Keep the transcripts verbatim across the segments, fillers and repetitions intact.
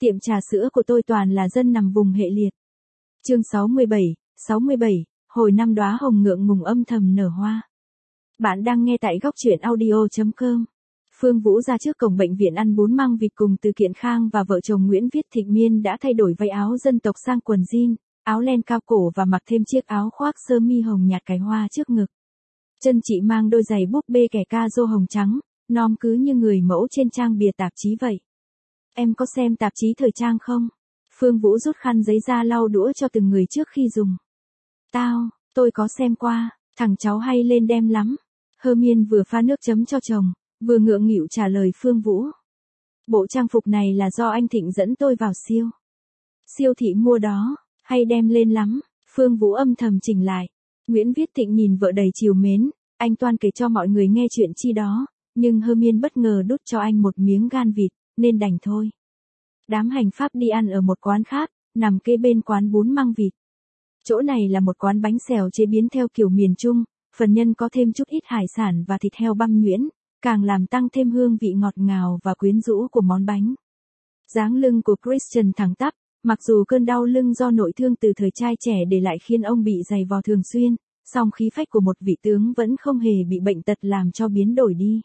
Tiệm trà sữa của tôi toàn là dân nằm vùng hệ liệt. Chương sáu mươi bảy, sáu mươi bảy, hồi năm đóa hồng ngượng ngùng âm thầm nở hoa. Bạn đang nghe tại góc truyện audio chấm com. Phương Vũ ra trước cổng bệnh viện ăn bún măng vịt cùng Từ Kiện Khang và vợ chồng Nguyễn Viết Thịnh Miên đã thay đổi váy áo dân tộc sang quần jean, áo len cao cổ và mặc thêm chiếc áo khoác sơ mi hồng nhạt cài hoa trước ngực. Chân chị mang đôi giày búp bê kẻ ca rô hồng trắng, nom cứ như người mẫu trên trang bìa tạp chí vậy. Em có xem tạp chí thời trang không? Phương Vũ rút khăn giấy ra lau đũa cho từng người trước khi dùng. Tao, tôi có xem qua, thằng cháu hay lên đem lắm. Hermione vừa pha nước chấm cho chồng, vừa ngượng nghịu trả lời Phương Vũ. Bộ trang phục này là do anh Thịnh dẫn tôi vào siêu. Siêu thị mua đó, hay đem lên lắm, Phương Vũ âm thầm chỉnh lại. Nguyễn Viết Thịnh nhìn vợ đầy trìu mến, anh toan kể cho mọi người nghe chuyện chi đó, nhưng Hermione bất ngờ đút cho anh một miếng gan vịt, nên đành thôi. Đám hành pháp đi ăn ở một quán khác, nằm kế bên quán bún măng vịt. Chỗ này là một quán bánh xèo chế biến theo kiểu miền Trung, phần nhân có thêm chút ít hải sản và thịt heo băm nhuyễn, càng làm tăng thêm hương vị ngọt ngào và quyến rũ của món bánh. Dáng lưng của Christian thẳng tắp, mặc dù cơn đau lưng do nội thương từ thời trai trẻ để lại khiến ông bị giày vò thường xuyên, song khí phách của một vị tướng vẫn không hề bị bệnh tật làm cho biến đổi đi.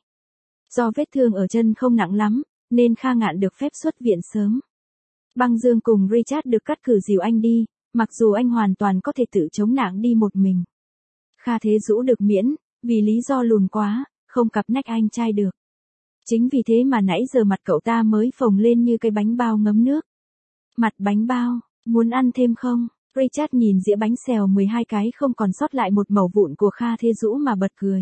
Do vết thương ở chân không nặng lắm, nên Kha Ngạn được phép xuất viện sớm. Băng Dương cùng Richard được cắt cử dìu anh đi, mặc dù anh hoàn toàn có thể tự chống nạng đi một mình. Kha Thế Dũ được miễn, vì lý do lùn quá, không cặp nách anh trai được. Chính vì thế mà nãy giờ mặt cậu ta mới phồng lên như cái bánh bao ngấm nước. Mặt bánh bao, muốn ăn thêm không? Richard nhìn dĩa bánh xèo mười hai cái không còn sót lại một mẩu vụn của Kha Thế Dũ mà bật cười.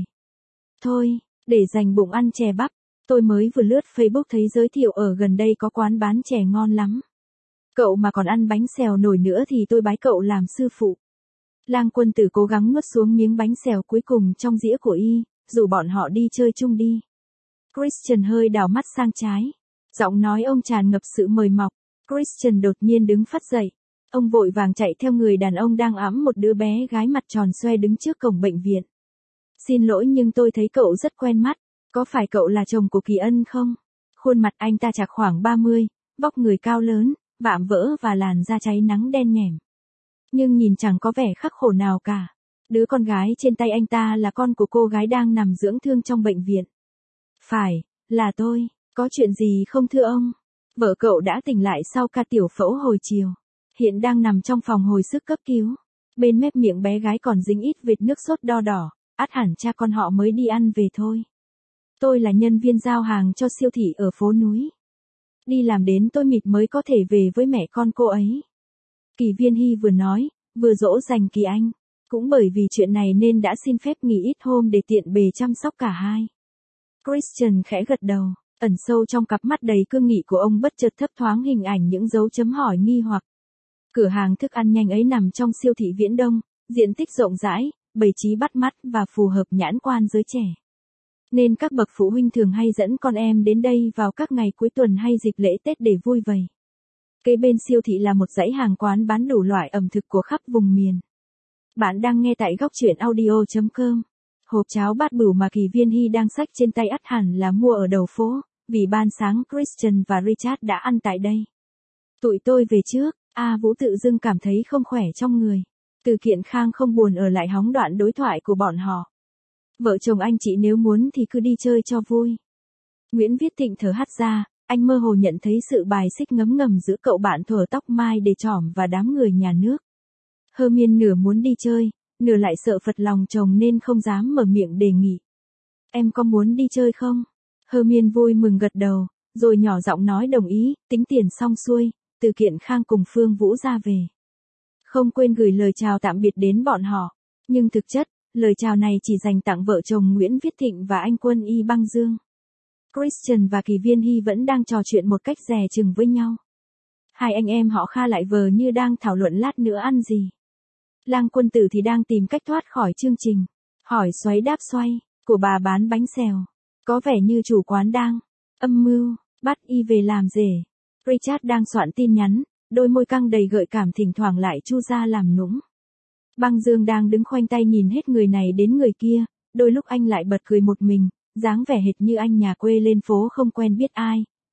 Thôi, để dành bụng ăn chè bắp, tôi mới vừa lướt Facebook thấy giới thiệu ở gần đây có quán bán chè ngon lắm. Cậu mà còn ăn bánh xèo nổi nữa thì tôi bái cậu làm sư phụ. Lang Quân Tử cố gắng nuốt xuống miếng bánh xèo cuối cùng trong dĩa của y, rủ bọn họ đi chơi chung đi. Christian hơi đảo mắt sang trái. Giọng nói ông tràn ngập sự mời mọc. Christian đột nhiên đứng phắt dậy. Ông vội vàng chạy theo người đàn ông đang ẵm một đứa bé gái mặt tròn xoe đứng trước cổng bệnh viện. Xin lỗi nhưng tôi thấy cậu rất quen mắt. Có phải cậu là chồng của Kỳ Ân không? Khuôn mặt anh ta chạc khoảng ba mươi, vóc người cao lớn, vạm vỡ và làn da cháy nắng đen nhẻm. Nhưng nhìn chẳng có vẻ khắc khổ nào cả. Đứa con gái trên tay anh ta là con của cô gái đang nằm dưỡng thương trong bệnh viện. Phải, là tôi, có chuyện gì không thưa ông? Vợ cậu đã tỉnh lại sau ca tiểu phẫu hồi chiều. Hiện đang nằm trong phòng hồi sức cấp cứu. Bên mép miệng bé gái còn dính ít vệt nước sốt đo đỏ, ắt hẳn cha con họ mới đi ăn về thôi. Tôi là nhân viên giao hàng cho siêu thị ở phố núi. Đi làm đến tôi mịt mới có thể về với mẹ con cô ấy. Kỳ Viên Hy vừa nói, vừa dỗ dành Kỳ Anh. Cũng bởi vì chuyện này nên đã xin phép nghỉ ít hôm để tiện bề chăm sóc cả hai. Christian khẽ gật đầu, ẩn sâu trong cặp mắt đầy cương nghị của ông bất chợt thấp thoáng hình ảnh những dấu chấm hỏi nghi hoặc. Cửa hàng thức ăn nhanh ấy nằm trong siêu thị Viễn Đông, diện tích rộng rãi, bày trí bắt mắt và phù hợp nhãn quan giới trẻ. Nên các bậc phụ huynh thường hay dẫn con em đến đây vào các ngày cuối tuần hay dịp lễ Tết để vui vầy. Kế bên siêu thị là một dãy hàng quán bán đủ loại ẩm thực của khắp vùng miền. Bạn đang nghe tại góc truyện audio chấm com. Hộp cháo bát bửu mà Kỳ Viên Hy đang xách trên tay ắt hẳn là mua ở đầu phố, vì ban sáng Christian và Richard đã ăn tại đây. Tụi tôi về trước, A Vũ tự dưng cảm thấy không khỏe trong người. Từ Kiện Khang không buồn ở lại hóng đoạn đối thoại của bọn họ. Vợ chồng anh chị nếu muốn thì cứ đi chơi cho vui. Nguyễn Viết Thịnh thở hắt ra, anh mơ hồ nhận thấy sự bài xích ngấm ngầm giữa cậu bạn thuở tóc mai để trỏm và đám người nhà nước. Hermione nửa muốn đi chơi, nửa lại sợ phật lòng chồng nên không dám mở miệng đề nghị. Em có muốn đi chơi không? Hermione vui mừng gật đầu, rồi nhỏ giọng nói đồng ý, tính tiền xong xuôi, Từ Kiện Khang cùng Phương Vũ ra về. Không quên gửi lời chào tạm biệt đến bọn họ, nhưng thực chất, lời chào này chỉ dành tặng vợ chồng Nguyễn Viết Thịnh và anh Quân Y Băng Dương. Christian và Kỳ Viên Hy vẫn đang trò chuyện một cách dè chừng với nhau. Hai anh em họ Kha lại vờ như đang thảo luận lát nữa ăn gì. Lang Quân Tử thì đang tìm cách thoát khỏi chương trình. Hỏi xoáy đáp xoay, của bà bán bánh xèo. Có vẻ như chủ quán đang âm mưu, bắt y về làm rể. Richard đang soạn tin nhắn, đôi môi căng đầy gợi cảm thỉnh thoảng lại chu ra làm nũng. Băng Dương đang đứng khoanh tay nhìn hết người này đến người kia, đôi lúc anh lại bật cười một mình, dáng vẻ hệt như anh nhà quê lên phố không quen biết ai,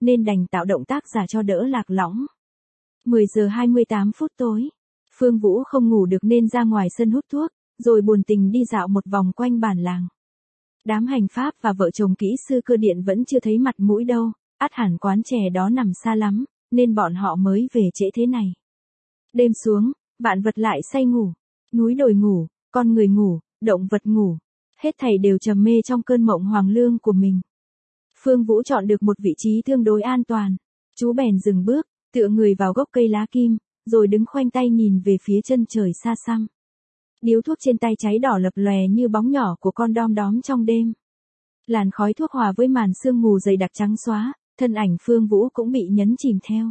nên đành tạo động tác giả cho đỡ lạc lõng. mười giờ hai mươi tám phút tối, Phương Vũ không ngủ được nên ra ngoài sân hút thuốc, rồi buồn tình đi dạo một vòng quanh bản làng. Đám hành pháp và vợ chồng kỹ sư cơ điện vẫn chưa thấy mặt mũi đâu, ắt hẳn quán chè đó nằm xa lắm, nên bọn họ mới về trễ thế này. Đêm xuống, vạn vật lại say ngủ, núi đồi ngủ, con người ngủ, động vật ngủ, hết thảy đều trầm mê trong cơn mộng hoàng lương của mình. Phương Vũ chọn được một vị trí tương đối an toàn, chú bèn dừng bước, tựa người vào gốc cây lá kim, rồi đứng khoanh tay nhìn về phía chân trời xa xăm. Điếu thuốc trên tay cháy đỏ lập lòe như bóng nhỏ của con đom đóm trong đêm. Làn khói thuốc hòa với màn sương mù dày đặc trắng xóa, thân ảnh Phương Vũ cũng bị nhấn chìm theo.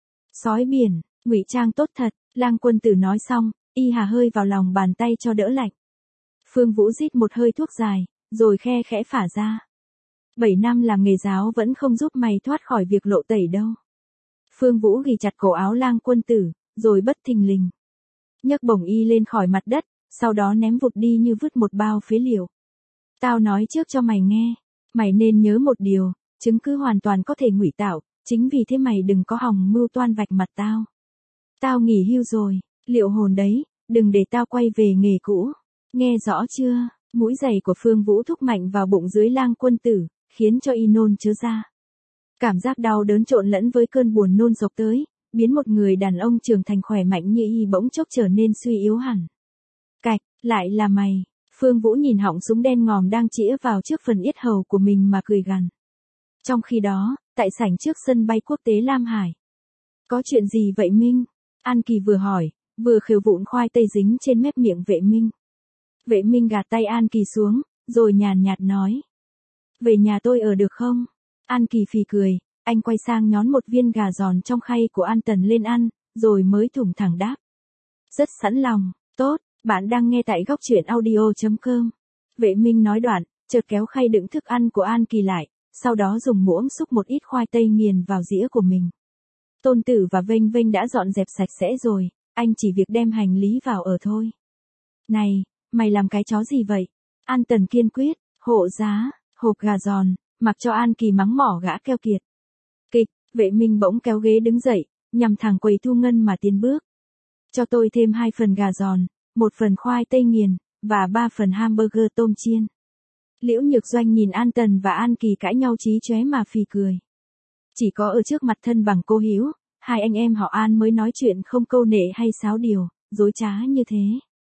Sói biển, ngụy trang tốt thật, Lang Quân Tử nói xong, y hà hơi vào lòng bàn tay cho đỡ lạnh. Phương Vũ rít một hơi thuốc dài, rồi khe khẽ phả ra. Bảy năm làm nghề giáo vẫn không giúp mày thoát khỏi việc lộ tẩy đâu. Phương Vũ ghì chặt cổ áo Lang Quân Tử, rồi bất thình lình nhấc bổng y lên khỏi mặt đất, sau đó ném vụt đi như vứt một bao phế liệu. Tao nói trước cho mày nghe, mày nên nhớ một điều, chứng cứ hoàn toàn có thể ngụy tạo, chính vì thế mày đừng có hòng mưu toan vạch mặt tao. Tao nghỉ hưu rồi, liệu hồn đấy, đừng để tao quay về nghề cũ. Nghe rõ chưa? Mũi giày của Phương Vũ thúc mạnh vào bụng dưới Lang Quân Tử, khiến cho y nôn chớ ra. Cảm giác đau đớn trộn lẫn với cơn buồn nôn dọc tới, biến một người đàn ông trưởng thành khỏe mạnh như y bỗng chốc trở nên suy yếu hẳn. Cạch, lại là mày. Phương Vũ nhìn họng súng đen ngòm đang chĩa vào trước phần yết hầu của mình mà cười gằn. Trong khi đó, tại sảnh trước sân bay quốc tế Lam Hải. Có chuyện gì vậy Minh? An Kỳ vừa hỏi, vừa khều vụn khoai tây dính trên mép miệng Vệ Minh. Vệ Minh gạt tay An Kỳ xuống, rồi nhàn nhạt nói. Về nhà tôi ở được không? An Kỳ phì cười, anh quay sang nhón một viên gà giòn trong khay của An Tần lên ăn, rồi mới thủng thẳng đáp. Rất sẵn lòng, tốt, bạn đang nghe tại góc truyện audio chấm com. Vệ Minh nói đoạn, chợt kéo khay đựng thức ăn của An Kỳ lại, sau đó dùng muỗng xúc một ít khoai tây nghiền vào dĩa của mình. Tôn Tử và Vênh Vênh đã dọn dẹp sạch sẽ rồi, anh chỉ việc đem hành lý vào ở thôi. Này, mày làm cái chó gì vậy? An Tần kiên quyết, hộ giá, hộp gà giòn, mặc cho An Kỳ mắng mỏ gã keo kiệt. Kịch, Vệ Minh bỗng kéo ghế đứng dậy, nhằm thẳng quầy thu ngân mà tiến bước. Cho tôi thêm hai phần gà giòn, một phần khoai tây nghiền, và ba phần hamburger tôm chiên. Liễu Nhược Doanh nhìn An Tần và An Kỳ cãi nhau chí chóe mà phì cười. Chỉ có ở trước mặt thân bằng cô hiếu, hai anh em họ An mới nói chuyện không câu nệ hay sáo điều, dối trá như thế.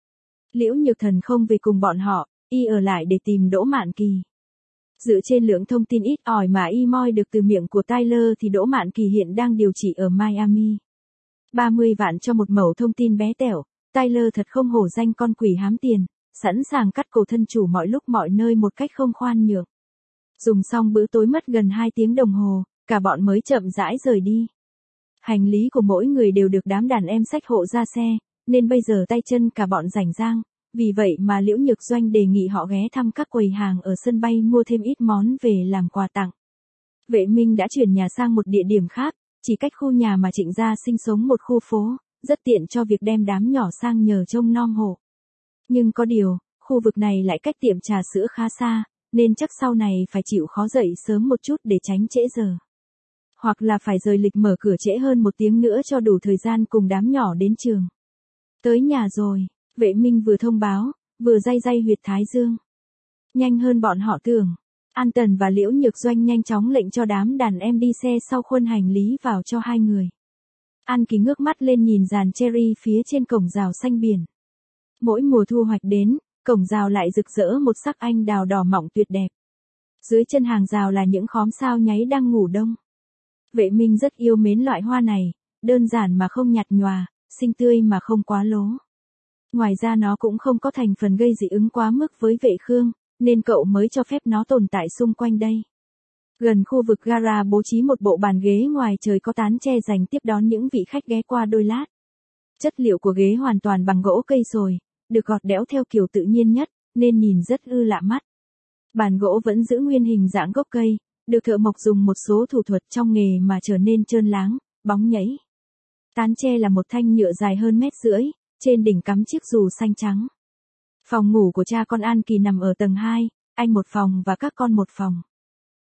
Liễu Nhược Thần không về cùng bọn họ, y ở lại để tìm Đỗ Mạn Kỳ. Dựa trên lượng thông tin ít ỏi mà y moi được từ miệng của Tyler thì Đỗ Mạn Kỳ hiện đang điều trị ở Miami. ba mươi vạn cho một mẩu thông tin bé tẻo, Tyler thật không hổ danh con quỷ hám tiền, sẵn sàng cắt cổ thân chủ mọi lúc mọi nơi một cách không khoan nhượng. Dùng xong bữa tối mất gần hai tiếng đồng hồ, cả bọn mới chậm rãi rời đi. Hành lý của mỗi người đều được đám đàn em xách hộ ra xe, nên bây giờ tay chân cả bọn rảnh rang. Vì vậy mà Liễu Nhược Doanh đề nghị họ ghé thăm các quầy hàng ở sân bay mua thêm ít món về làm quà tặng. Vệ Minh đã chuyển nhà sang một địa điểm khác, chỉ cách khu nhà mà Trịnh gia sinh sống một khu phố, rất tiện cho việc đem đám nhỏ sang nhờ trông nom hộ. Nhưng có điều, khu vực này lại cách tiệm trà sữa khá xa, nên chắc sau này phải chịu khó dậy sớm một chút để tránh trễ giờ. Hoặc là phải rời lịch mở cửa trễ hơn một tiếng nữa cho đủ thời gian cùng đám nhỏ đến trường. Tới nhà rồi. Vệ Minh vừa thông báo, vừa day day huyệt thái dương. Nhanh hơn bọn họ tưởng. An Tần và Liễu Nhược Doanh nhanh chóng lệnh cho đám đàn em đi xe sau khuân hành lý vào cho hai người. An Kỳ ngước mắt lên nhìn dàn cherry phía trên cổng rào xanh biển. Mỗi mùa thu hoạch đến, cổng rào lại rực rỡ một sắc anh đào đỏ mọng tuyệt đẹp. Dưới chân hàng rào là những khóm sao nháy đang ngủ đông. Vệ Minh rất yêu mến loại hoa này, đơn giản mà không nhạt nhòa, xinh tươi mà không quá lố. Ngoài ra nó cũng không có thành phần gây dị ứng quá mức với Vệ Khương, nên cậu mới cho phép nó tồn tại xung quanh đây. Gần khu vực gara bố trí một bộ bàn ghế ngoài trời có tán tre dành tiếp đón những vị khách ghé qua đôi lát. Chất liệu của ghế hoàn toàn bằng gỗ cây sồi, được gọt đẽo theo kiểu tự nhiên nhất, nên nhìn rất ư lạ mắt. Bàn gỗ vẫn giữ nguyên hình dạng gốc cây, được thợ mộc dùng một số thủ thuật trong nghề mà trở nên trơn láng, bóng nhảy. Tán tre là một thanh nhựa dài hơn mét rưỡi, trên đỉnh cắm chiếc dù xanh trắng. Phòng ngủ của cha con An Kỳ nằm ở tầng hai, anh một phòng và các con một phòng.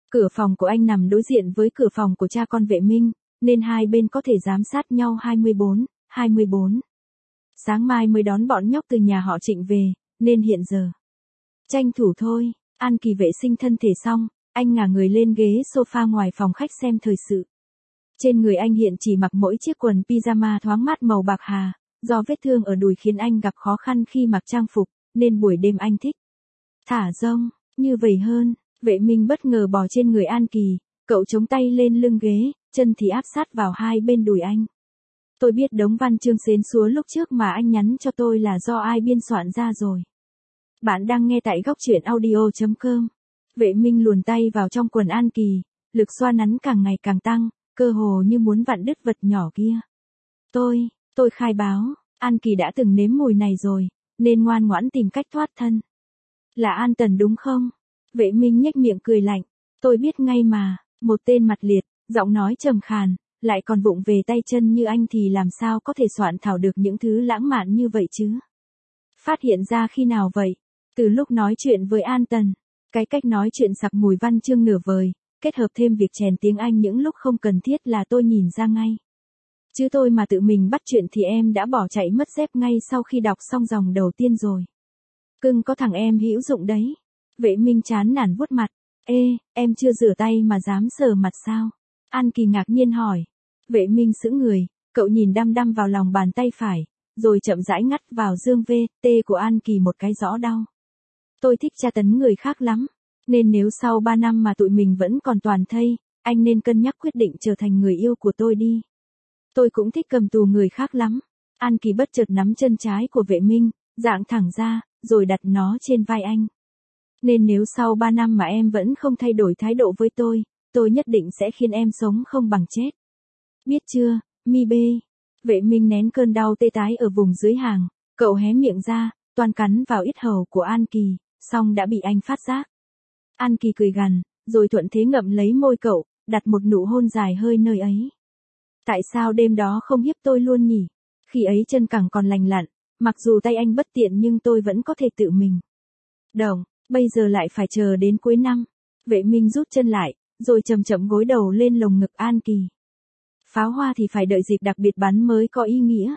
Cửa phòng của anh nằm đối diện với cửa phòng của cha con Vệ Minh, nên hai bên có thể giám sát nhau hai mươi bốn, hai mươi bốn. Sáng mai mới đón bọn nhóc từ nhà họ Trịnh về, nên hiện giờ. Tranh thủ thôi, An Kỳ vệ sinh thân thể xong, anh ngả người lên ghế sofa ngoài phòng khách xem thời sự. Trên người anh hiện chỉ mặc mỗi chiếc quần pyjama thoáng mát màu bạc hà, do vết thương ở đùi khiến anh gặp khó khăn khi mặc trang phục, nên buổi đêm anh thích thả rông, như vậy hơn. Vệ Minh bất ngờ bò trên người An Kỳ, cậu chống tay lên lưng ghế, chân thì áp sát vào hai bên đùi anh. Tôi biết đống văn chương xến xúa lúc trước mà anh nhắn cho tôi là do ai biên soạn ra rồi. Bạn đang nghe tại góc truyện audio chấm com. Vệ Minh luồn tay vào trong quần An Kỳ, lực xoa nắn càng ngày càng tăng, cơ hồ như muốn vặn đứt vật nhỏ kia. Tôi, tôi khai báo, An Kỳ đã từng nếm mùi này rồi, nên ngoan ngoãn tìm cách thoát thân. Là An Tần đúng không? Vệ Minh nhếch miệng cười lạnh, tôi biết ngay mà, một tên mặt liệt, giọng nói trầm khàn, lại còn vụng về tay chân như anh thì làm sao có thể soạn thảo được những thứ lãng mạn như vậy chứ? Phát hiện ra khi nào vậy? Từ lúc nói chuyện với An Tần, cái cách nói chuyện sặc mùi văn chương nửa vời, kết hợp thêm việc chèn tiếng Anh những lúc không cần thiết là tôi nhìn ra ngay. Chứ tôi mà tự mình bắt chuyện thì em đã bỏ chạy mất dép ngay sau khi đọc xong dòng đầu tiên rồi. Cưng có thằng em hữu dụng đấy. Vệ Minh chán nản vuốt mặt. Ê, em chưa rửa tay mà dám sờ mặt sao? An Kỳ ngạc nhiên hỏi. Vệ Minh sững người, cậu nhìn đăm đăm vào lòng bàn tay phải, rồi chậm rãi ngắt vào dương vê tê của An Kỳ một cái rõ đau. Tôi thích tra tấn người khác lắm, nên nếu sau ba năm mà tụi mình vẫn còn toàn thây, anh nên cân nhắc quyết định trở thành người yêu của tôi đi. Tôi cũng thích cầm tù người khác lắm. An Kỳ bất chợt nắm chân trái của Vệ Minh, dạng thẳng ra, rồi đặt nó trên vai anh. Nên nếu sau ba năm mà em vẫn không thay đổi thái độ với tôi, tôi nhất định sẽ khiến em sống không bằng chết. Biết chưa, mi bê? Vệ Minh nén cơn đau tê tái ở vùng dưới hàng, cậu hé miệng ra, toan cắn vào yết hầu của An Kỳ, xong đã bị anh phát giác. An Kỳ cười gằn, rồi thuận thế ngậm lấy môi cậu, đặt một nụ hôn dài hơi nơi ấy. Tại sao đêm đó không hiếp tôi luôn nhỉ? Khi ấy chân cẳng còn lành lặn, mặc dù tay anh bất tiện nhưng tôi vẫn có thể tự mình động, bây giờ lại phải chờ đến cuối năm. Vệ Minh rút chân lại, rồi chậm chậm gối đầu lên lồng ngực An Kỳ. Pháo hoa thì phải đợi dịp đặc biệt bắn mới có ý nghĩa.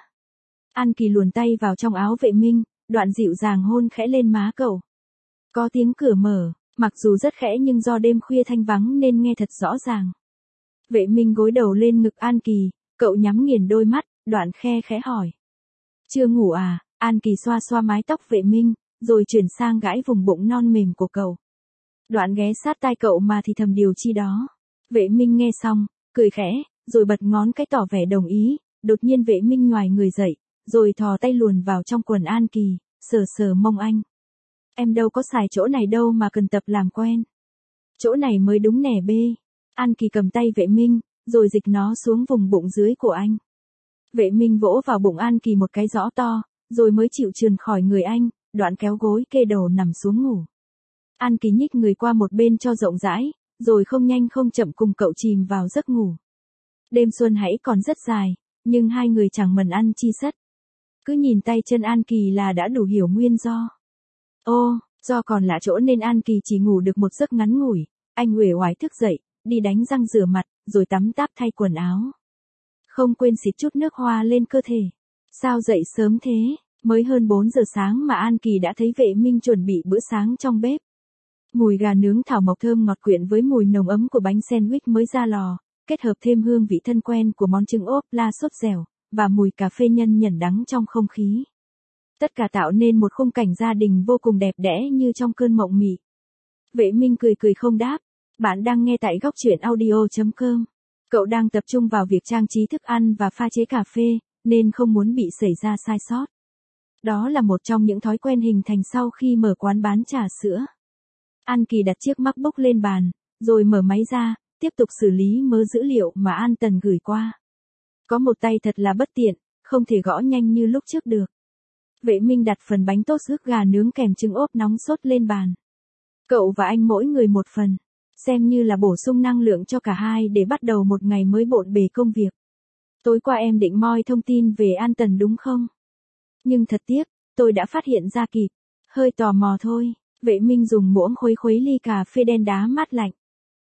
An Kỳ luồn tay vào trong áo Vệ Minh, đoạn dịu dàng hôn khẽ lên má cậu. Có tiếng cửa mở, mặc dù rất khẽ nhưng do đêm khuya thanh vắng nên nghe thật rõ ràng. Vệ Minh gối đầu lên ngực An Kỳ, cậu nhắm nghiền đôi mắt, đoạn khe khẽ hỏi. Chưa ngủ à? An Kỳ xoa xoa mái tóc Vệ Minh, rồi chuyển sang gãi vùng bụng non mềm của cậu. Đoạn ghé sát tai cậu mà thì thầm điều chi đó. Vệ Minh nghe xong, cười khẽ, rồi bật ngón cái tỏ vẻ đồng ý. Đột nhiên Vệ Minh nhoài người dậy, rồi thò tay luồn vào trong quần An Kỳ, sờ sờ mông anh. Em đâu có xài chỗ này đâu mà cần tập làm quen. Chỗ này mới đúng nẻ bê. An Kỳ cầm tay Vệ Minh, rồi dịch nó xuống vùng bụng dưới của anh. Vệ Minh vỗ vào bụng An Kỳ một cái rõ to, rồi mới chịu trườn khỏi người anh, đoạn kéo gối kê đầu nằm xuống ngủ. An Kỳ nhích người qua một bên cho rộng rãi, rồi không nhanh không chậm cùng cậu chìm vào giấc ngủ. Đêm xuân hãy còn rất dài, nhưng hai người chẳng mần ăn chi sất. Cứ nhìn tay chân An Kỳ là đã đủ hiểu nguyên do. Ô, do còn lạ chỗ nên An Kỳ chỉ ngủ được một giấc ngắn ngủi, anh uể oải thức dậy, đi đánh răng rửa mặt, rồi tắm táp thay quần áo. Không quên xịt chút nước hoa lên cơ thể. Sao dậy sớm thế? Mới hơn bốn giờ sáng mà An Kỳ đã thấy Vệ Minh chuẩn bị bữa sáng trong bếp. Mùi gà nướng thảo mộc thơm ngọt quyện với mùi nồng ấm của bánh sandwich mới ra lò, kết hợp thêm hương vị thân quen của món trứng ốp la sốt dẻo, và mùi cà phê nhân nhẩn đắng trong không khí. Tất cả tạo nên một khung cảnh gia đình vô cùng đẹp đẽ như trong cơn mộng mị. Vệ Minh cười cười không đáp. Bạn đang nghe tại góc truyện audio chấm com. Cậu đang tập trung vào việc trang trí thức ăn và pha chế cà phê, nên không muốn bị xảy ra sai sót. Đó là một trong những thói quen hình thành sau khi mở quán bán trà sữa. An Kỳ đặt chiếc MacBook lên bàn, rồi mở máy ra, tiếp tục xử lý mớ dữ liệu mà An Tần gửi qua. Có một tay thật là bất tiện, không thể gõ nhanh như lúc trước được. Vệ Minh đặt phần bánh toast ức gà nướng kèm trứng ốp nóng sốt lên bàn. Cậu và anh mỗi người một phần, xem như là bổ sung năng lượng cho cả hai để bắt đầu một ngày mới bộn bề công việc. Tối qua em định moi thông tin về An Tần đúng không? Nhưng thật tiếc, tôi đã phát hiện ra kịp. Hơi tò mò thôi. Vệ Minh dùng muỗng khuấy khuấy ly cà phê đen đá mát lạnh.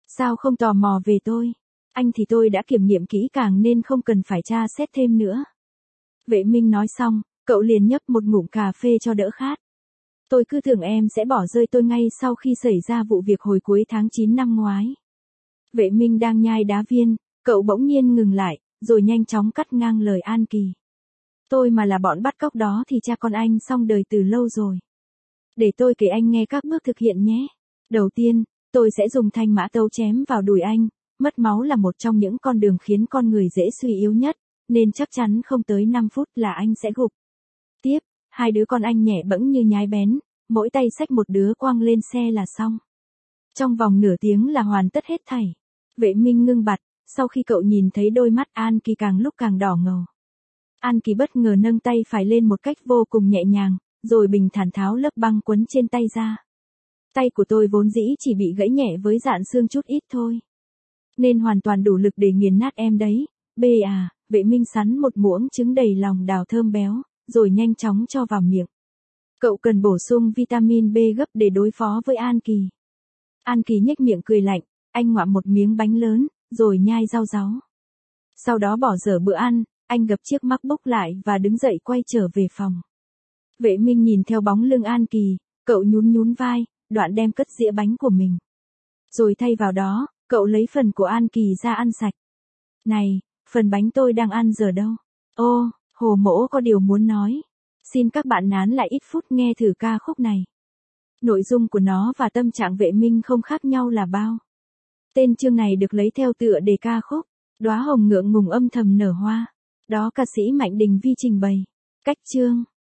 Sao không tò mò về tôi? Anh thì tôi đã kiểm nghiệm kỹ càng nên không cần phải tra xét thêm nữa. Vệ Minh nói xong, cậu liền nhấp một ngụm cà phê cho đỡ khát. Tôi cứ tưởng em sẽ bỏ rơi tôi ngay sau khi xảy ra vụ việc hồi cuối tháng chín năm ngoái. Vệ Minh đang nhai đá viên, cậu bỗng nhiên ngừng lại, rồi nhanh chóng cắt ngang lời An Kỳ. Tôi mà là bọn bắt cóc đó thì cha con anh xong đời từ lâu rồi. Để tôi kể anh nghe các bước thực hiện nhé. Đầu tiên, tôi sẽ dùng thanh mã tấu chém vào đùi anh. Mất máu là một trong những con đường khiến con người dễ suy yếu nhất, nên chắc chắn không tới năm phút là anh sẽ gục. Tiếp, hai đứa con anh nhẹ bẫng như nhái bén, mỗi tay xách một đứa quăng lên xe là xong. Trong vòng nửa tiếng là hoàn tất hết thảy. Vệ Minh ngưng bặt, sau khi cậu nhìn thấy đôi mắt An Kỳ càng lúc càng đỏ ngầu. An Kỳ bất ngờ nâng tay phải lên một cách vô cùng nhẹ nhàng, rồi bình thản tháo lớp băng quấn trên tay ra. Tay của tôi vốn dĩ chỉ bị gãy nhẹ với dạn xương chút ít thôi, nên hoàn toàn đủ lực để nghiền nát em đấy. Bê à, Vệ Minh sắn một muỗng trứng đầy lòng đào thơm béo, rồi nhanh chóng cho vào miệng. Cậu cần bổ sung vitamin B gấp để đối phó với An Kỳ. An Kỳ nhếch miệng cười lạnh, anh ngoạm một miếng bánh lớn, rồi nhai rau ráu. Sau đó bỏ dở bữa ăn, anh gập chiếc MacBook lại và đứng dậy quay trở về phòng. Vệ Minh nhìn theo bóng lưng An Kỳ, cậu nhún nhún vai, đoạn đem cất dĩa bánh của mình. Rồi thay vào đó, cậu lấy phần của An Kỳ ra ăn sạch. Này, phần bánh tôi đang ăn giờ đâu? Ô, Hồ Mỗ có điều muốn nói. Xin các bạn nán lại ít phút nghe thử ca khúc này. Nội dung của nó và tâm trạng Vệ Minh không khác nhau là bao. Tên chương này được lấy theo tựa đề ca khúc Đóa hồng ngượng ngùng âm thầm nở hoa. Đó ca sĩ Mạnh Đình Vi trình bày. Cách chương